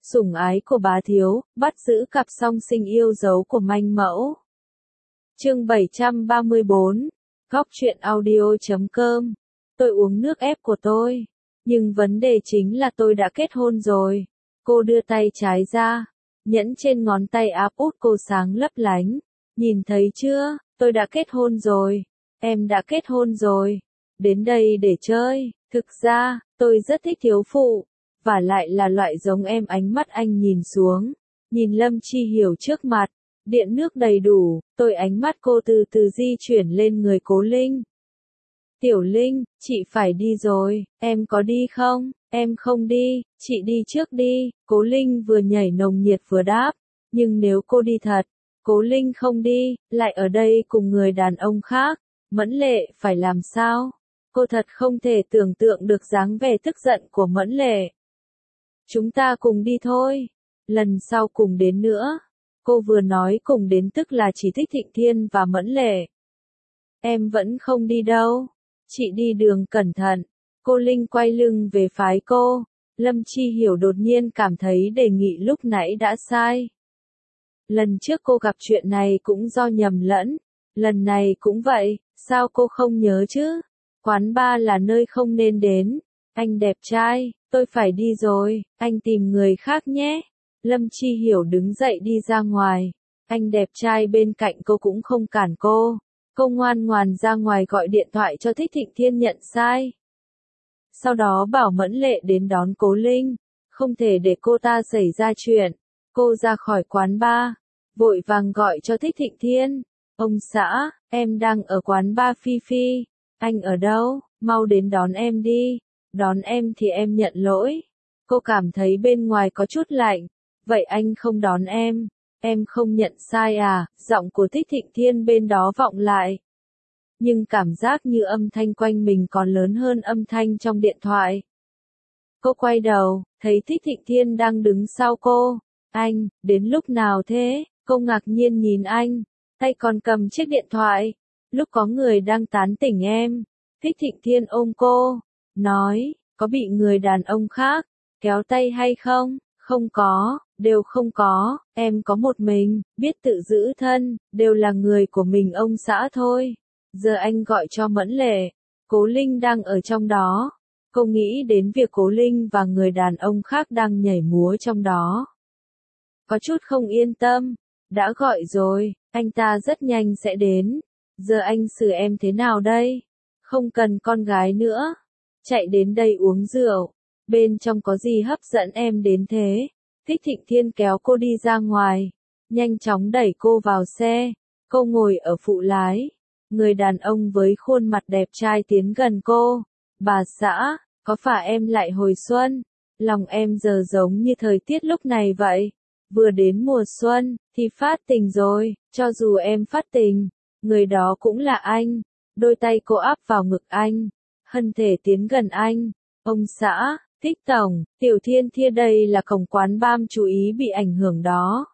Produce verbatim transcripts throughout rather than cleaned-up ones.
Sủng ái của bá thiếu, bắt giữ cặp song sinh yêu dấu của manh mẫu. Chương bảy trăm ba mươi bốn, Góc truyện audio chấm com. Tôi uống nước ép của tôi. Nhưng vấn đề chính là tôi đã kết hôn rồi. Cô đưa tay trái ra. Nhẫn trên ngón tay áp út cô sáng lấp lánh. Nhìn thấy chưa, tôi đã kết hôn rồi. Em đã kết hôn rồi. Đến đây để chơi. Thực ra, tôi rất thích thiếu phụ. Và lại là loại giống em. Ánh mắt anh nhìn xuống. Nhìn Lâm Chi Hiểu trước mặt. Điện nước đầy đủ, tôi ánh mắt cô từ từ di chuyển lên người Cố Linh. Tiểu Linh, chị phải đi rồi, em có đi không? Em không đi, chị đi trước đi. Cố Linh vừa nhảy nồng nhiệt vừa đáp. Nhưng nếu cô đi thật, Cố Linh không đi, lại ở đây cùng người đàn ông khác, Mẫn Lệ phải làm sao? Cô thật không thể tưởng tượng được dáng vẻ tức giận của Mẫn Lệ. Chúng ta cùng đi thôi, lần sau cùng đến nữa. Cô vừa nói cùng đến tức là chỉ thích Thịnh Thiên và Mẫn Lệ. Em vẫn không đi đâu. Chị đi đường cẩn thận. Cô Linh quay lưng về phái cô. Lâm Chi Hiểu đột nhiên cảm thấy đề nghị lúc nãy đã sai. Lần trước cô gặp chuyện này cũng do nhầm lẫn. Lần này cũng vậy, sao cô không nhớ chứ? Quán bar là nơi không nên đến. Anh đẹp trai, tôi phải đi rồi, anh tìm người khác nhé. Lâm Chi Hiểu đứng dậy đi ra ngoài. Anh đẹp trai bên cạnh cô cũng không cản cô. Cô ngoan ngoàn ra ngoài gọi điện thoại cho Thích Thịnh Thiên nhận sai. Sau đó bảo Mẫn Lệ đến đón Cố Linh. Không thể để cô ta xảy ra chuyện. Cô ra khỏi quán bar. Vội vàng gọi cho Thích Thịnh Thiên. Ông xã, em đang ở quán bar Phi Phi. Anh ở đâu? Mau đến đón em đi. Đón em thì em nhận lỗi. Cô cảm thấy bên ngoài có chút lạnh. Vậy anh không đón em, em không nhận sai à? Giọng của Thích Thịnh Thiên bên đó vọng lại. Nhưng cảm giác như âm thanh quanh mình còn lớn hơn âm thanh trong điện thoại. Cô quay đầu, thấy Thích Thịnh Thiên đang đứng sau cô. Anh, đến lúc nào thế? Cô ngạc nhiên nhìn anh, tay còn cầm chiếc điện thoại. Lúc có người đang tán tỉnh em. Thích Thịnh Thiên ôm cô, nói, có bị người đàn ông khác kéo tay hay không? Không có, đều không có, em có một mình, biết tự giữ thân, đều là người của mình ông xã thôi. Giờ anh gọi cho Mẫn Lệ, Cố Linh đang ở trong đó. Cô nghĩ đến việc Cố Linh và người đàn ông khác đang nhảy múa trong đó. Có chút không yên tâm, đã gọi rồi, anh ta rất nhanh sẽ đến. Giờ anh xử em thế nào đây? Không cần con gái nữa, chạy đến đây uống rượu. Bên trong có gì hấp dẫn em đến thế? Thích Thịnh Thiên kéo cô đi ra ngoài. Nhanh chóng đẩy cô vào xe. Cô ngồi ở phụ lái. Người đàn ông với khuôn mặt đẹp trai tiến gần cô. Bà xã, có phải em lại hồi xuân? Lòng em giờ giống như thời tiết lúc này vậy. Vừa đến mùa xuân, thì phát tình rồi. Cho dù em phát tình, người đó cũng là anh. Đôi tay cô áp vào ngực anh. Hân thể tiến gần anh. Ông xã, Thích tổng, Tiểu Thiên Thia đây là cổng quán bar, chú ý bị ảnh hưởng đó.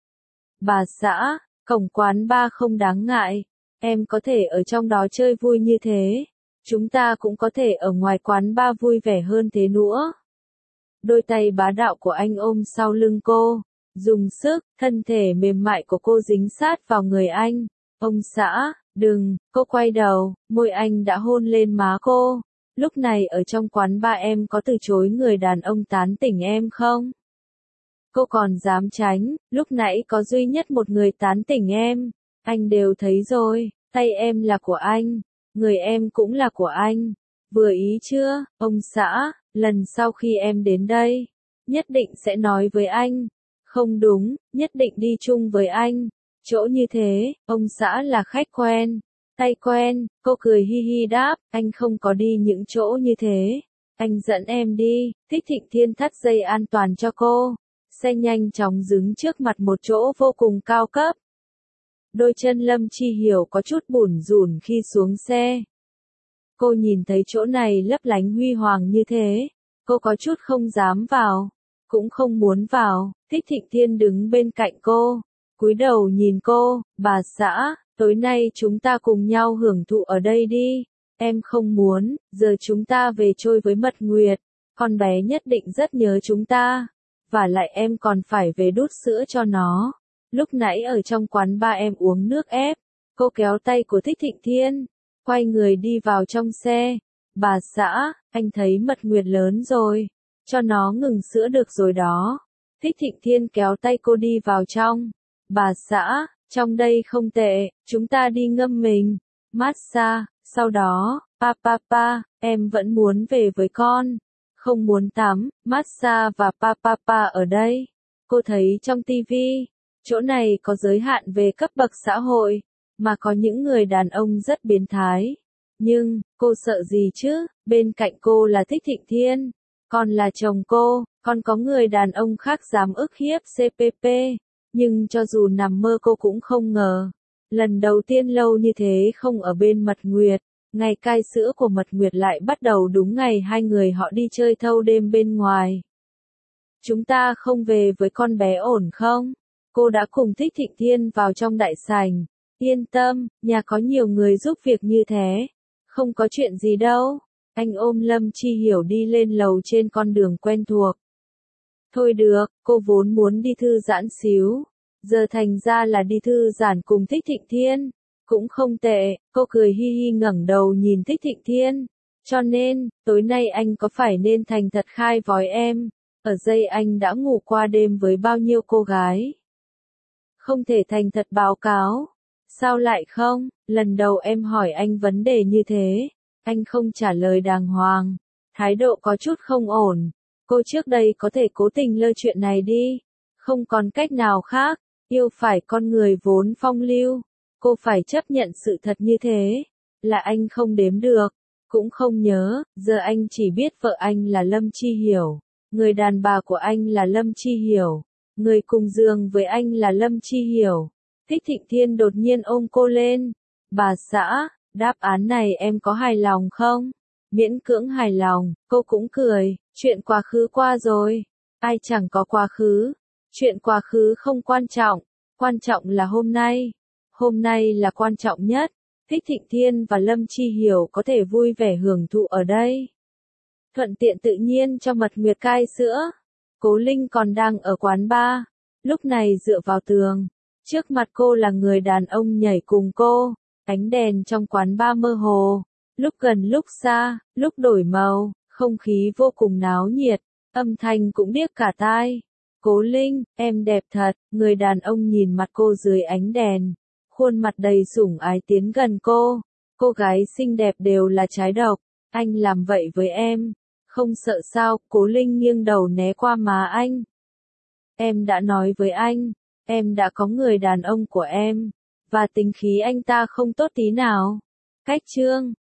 Bà xã, cổng quán bar không đáng ngại. Em có thể ở trong đó chơi vui như thế. Chúng ta cũng có thể ở ngoài quán bar vui vẻ hơn thế nữa. Đôi tay bá đạo của anh ôm sau lưng cô. Dùng sức, thân thể mềm mại của cô dính sát vào người anh. Ông xã, đừng, cô quay đầu, môi anh đã hôn lên má cô. Lúc này ở trong quán bar em có từ chối người đàn ông tán tỉnh em không? Cô còn dám tránh, lúc nãy có duy nhất một người tán tỉnh em. Anh đều thấy rồi, tay em là của anh, người em cũng là của anh. Vừa ý chưa, ông xã, lần sau khi em đến đây, nhất định sẽ nói với anh. Không đúng, nhất định đi chung với anh. Chỗ như thế, ông xã là khách quen. Tay quen, cô cười hi hi đáp, anh không có đi những chỗ như thế. Anh dẫn em đi. Thích Thịnh Thiên thắt dây an toàn cho cô. Xe nhanh chóng dừng trước mặt một chỗ vô cùng cao cấp. Đôi chân Lâm Chi Hiểu có chút bủn rủn khi xuống xe. Cô nhìn thấy chỗ này lấp lánh huy hoàng như thế. Cô có chút không dám vào. Cũng không muốn vào. Thích Thịnh Thiên đứng bên cạnh cô. Cúi đầu nhìn cô, bà xã. Tối nay chúng ta cùng nhau hưởng thụ ở đây đi. Em không muốn, giờ chúng ta về trôi với Mật Nguyệt. Con bé nhất định rất nhớ chúng ta. và lại em còn phải về đút sữa cho nó. Lúc nãy ở trong quán ba em uống nước ép. Cô kéo tay của Thích Thịnh Thiên, quay người đi vào trong xe. Bà xã, anh thấy Mật Nguyệt lớn rồi, cho nó ngừng sữa được rồi đó. Thích Thịnh Thiên kéo tay cô đi vào trong. Bà xã, trong đây không tệ, chúng ta đi ngâm mình, massage, sau đó, pa pa pa, em vẫn muốn về với con. Không muốn tắm, massage và pa pa pa ở đây. Cô thấy trong tivi, chỗ này có giới hạn về cấp bậc xã hội, mà có những người đàn ông rất biến thái. Nhưng, cô sợ gì chứ, bên cạnh cô là Thích Thịnh Thiên, còn là chồng cô, còn có người đàn ông khác dám ức hiếp xê pê pê. Nhưng cho dù nằm mơ cô cũng không ngờ. Lần đầu tiên lâu như thế không ở bên Mật Nguyệt, ngày cai sữa của Mật Nguyệt lại bắt đầu đúng ngày hai người họ đi chơi thâu đêm bên ngoài. Chúng ta không về với con bé ổn không? Cô đã cùng Thích Thịnh Thiên vào trong đại sảnh. Yên tâm, nhà có nhiều người giúp việc như thế. Không có chuyện gì đâu. Anh ôm Lâm Chi Hiểu đi lên lầu trên con đường quen thuộc. Thôi được, cô vốn muốn đi thư giãn xíu. Giờ thành ra là đi thư giãn cùng Thích Thịnh Thiên. Cũng không tệ, cô cười hi hi ngẩng đầu nhìn Thích Thịnh Thiên. Cho nên, tối nay anh có phải nên thành thật khai vói em. Ở dây anh đã ngủ qua đêm với bao nhiêu cô gái. Không thể thành thật báo cáo. Sao lại không? Lần đầu em hỏi anh vấn đề như thế. Anh không trả lời đàng hoàng. Thái độ có chút không ổn. Cô trước đây có thể cố tình lơ chuyện này đi. Không còn cách nào khác. Yêu phải con người vốn phong lưu. Cô phải chấp nhận sự thật như thế. Là anh không đếm được. Cũng không nhớ. Giờ anh chỉ biết vợ anh là Lâm Chi Hiểu. Người đàn bà của anh là Lâm Chi Hiểu. Người cùng giường với anh là Lâm Chi Hiểu. Thích Thịnh Thiên đột nhiên ôm cô lên. Bà xã, đáp án này em có hài lòng không? Miễn cưỡng hài lòng, cô cũng cười. Chuyện quá khứ qua rồi. Ai chẳng có quá khứ. Chuyện quá khứ không quan trọng. Quan trọng là hôm nay. Hôm nay là quan trọng nhất. Thích Thịnh Thiên và Lâm Chi Hiểu có thể vui vẻ hưởng thụ ở đây. Thuận tiện tự nhiên cho Mật Nguyệt cai sữa. Cố Linh còn đang ở quán bar. Lúc này dựa vào tường. Trước mặt cô là người đàn ông nhảy cùng cô. Ánh đèn trong quán bar mơ hồ. Lúc gần lúc xa, lúc đổi màu. Không khí vô cùng náo nhiệt. Âm thanh cũng điếc cả tai. Cố Linh, em đẹp thật. Người đàn ông nhìn mặt cô dưới ánh đèn. Khuôn mặt đầy sủng ái tiến gần cô. Cô gái xinh đẹp đều là trái độc. Anh làm vậy với em. Không sợ sao? Cố Linh nghiêng đầu né qua má anh. Em đã nói với anh. Em đã có người đàn ông của em. Và tính khí anh ta không tốt tí nào. Cách chương.